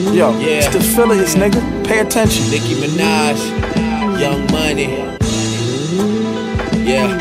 Yo, it's the affiliates, nigga. Pay attention. Nicki Minaj, Young Money. Yeah.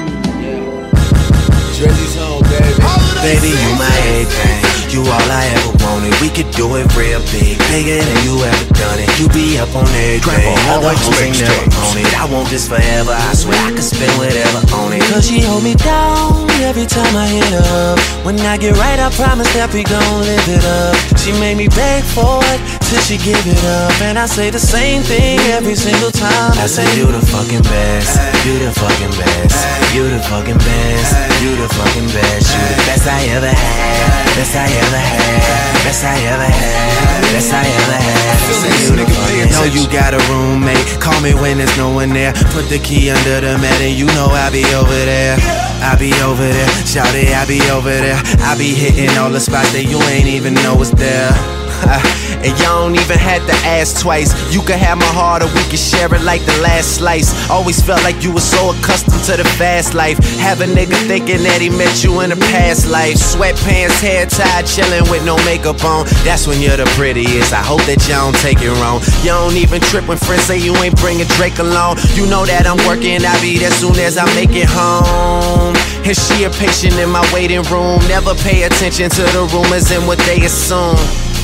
Drizzy's home, baby. Baby, you my everything. You all I ever wanted. We could do it real big, bigger than you ever done it. You be up on everything. Other hoes ain't never on it. I want this forever. I swear I could spend whatever on it. Cause she hold me down every time I hit up. When I get right, I promise that we gon' live it up. She made me beg for it till she give it up. And I say the same thing every single time. I say you the fucking best. You the fucking best. You the fucking best. You the fucking best. You the best I ever had. Best I ever had. Best I ever had. Best I ever had. Say you the fucking. Know you got a roommate. Call me when there's no one there. Put the key under the mat and you know I be over there. I be over there, shout it, I be over there. I be hitting all the spots that you ain't even know was there. And y'all don't even have to ask twice. You can have my heart or we can share it like the last slice. Always felt like you were so accustomed to the fast life. Have a nigga thinking that he met you in a past life. Sweatpants, hair tied, chilling with no makeup on. That's when you're the prettiest. I hope that y'all don't take it wrong. You don't even trip when friends say you ain't bringing Drake along. You know that I'm working, I be there soon as I make it home. And she a patient in my waiting room. Never pay attention to the rumors and what they assume.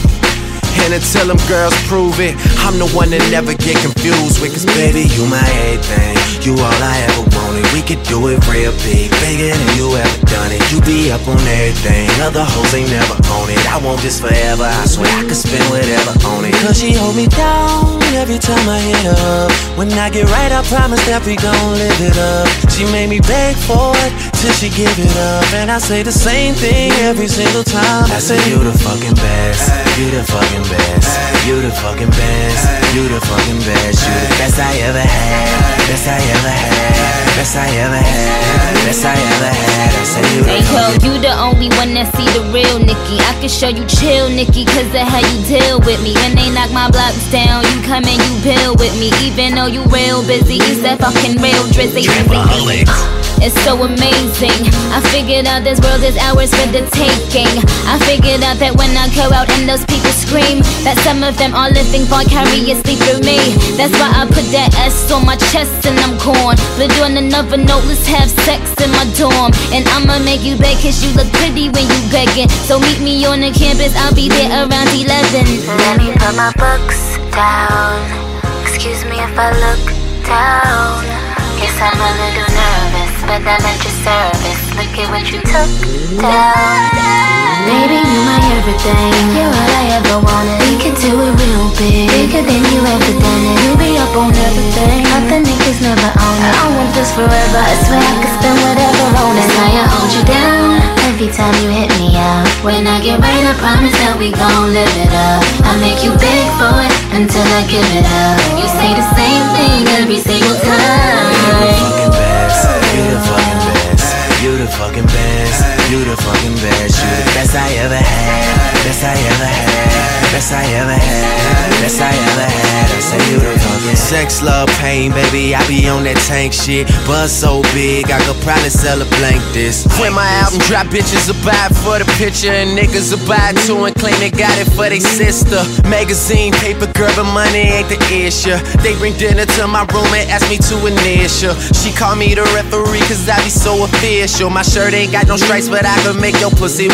And until them girls prove it, I'm the one that never get confused with. Cause baby, you my everything. You all I ever wanted. We could do it real big, bigger than you ever done it. You be up on everything. Other hoes ain't never on it. I want this forever. I swear I could spend whatever on it. Cause she hold me down every time I hit up. When I get right, I promise that we gon' live it up. She made me beg for it till she give it up. And I say the same thing every single time. I say you the fucking best. You the fucking best. You the fucking best. You the fucking best. You the best I ever had. Best I ever had. Best I ever had. Best I ever had. I say you the hey yo, you the only one that see the real Nicki. I can show you chill Nicki, cause of how you deal with me. When they knock my blocks down, you come and you build with me. Even though you real busy, you that fucking real Drizzy. It's so amazing. I figured out this world is ours for the taking. I figured out that when I go out and those people scream, that some of them are living vicariously through me. That's why I put that S on my chest and I'm gone. But on another note, let's have sex in my dorm. And I'ma make you beg cause you look pretty when you begging. So meet me on the campus, I'll be there around 11. Let me put my books down. Excuse me if I look down. Guess I'm a little nervous, but I'm at your service. Look at what you took down. Baby, you my everything. You're all I ever wanted. We could do it real big, bigger than you ever done it. You be up on everything. Other niggas never own it. I want this forever. I swear I could spend whatever on it. That's how I hold you down every time you hit me up. When I get right, I promise that we gon' live it up. I make you beg for it until I give it up. You say the same thing every single time. You the fucking best. You the fucking best. You the fucking best. You the fucking best. You the best I ever had. Best I ever had. Best I ever had. Best I ever had. I say you the fucking sex, love, pain, baby. I be on that tank shit. Buzz so big, I could probably sell a blank this. When my album drop, bitches will buy it for the picture, and niggas will buy it too and claim they got it for they sister. Magazine, paper, girl, but money ain't the issue. They bring dinner to my room and ask me to initial. She call me the referee cause I be so official. My shirt ain't got no stripes, but I can make your pussy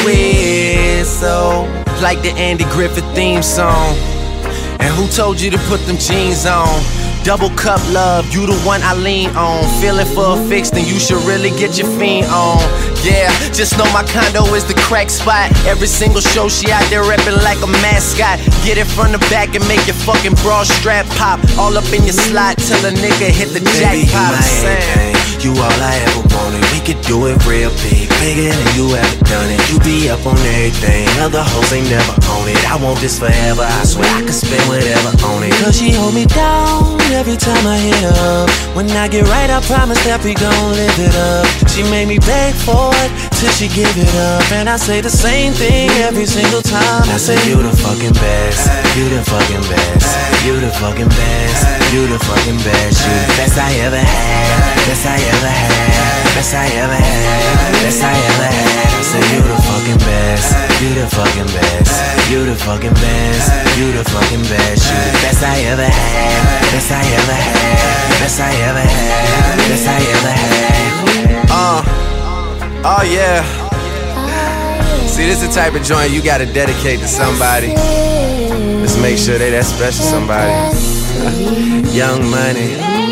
whistle like the Andy Griffith theme song. And who told you to put them jeans on? Double cup love, you the one I lean on. Feeling for a fix, then you should really get your fiend on. Yeah, just know my condo is the crack spot. Every single show she out there reppin' like a mascot. Get it from the back and make your fucking bra strap pop. All up in your slot till a nigga hit the jackpot. You all I ever wanted. We could do it real big, bigger than you ever done it. You be up on everything. Other hoes ain't never on it. I want this forever. I swear I could spend whatever on it. Cause she hold me down every time I hit up. When I get right, I promise that we gon' live it up. She made me beg for it till she give it up. And I say the same thing every single time. I say you the fucking best. You the fucking best. You the the fucking best. You the fucking best. You the best I ever had. Best I ever had. Best I ever had. Best I ever had. I said you the fucking best. You the fucking best. You the fucking best. You the fucking best. You the best I ever had. Best I ever had. Best I ever had. Best I ever had. Oh yeah. See, this is the type of joint you gotta dedicate to somebody. Let's make sure they that special somebody. Young Money.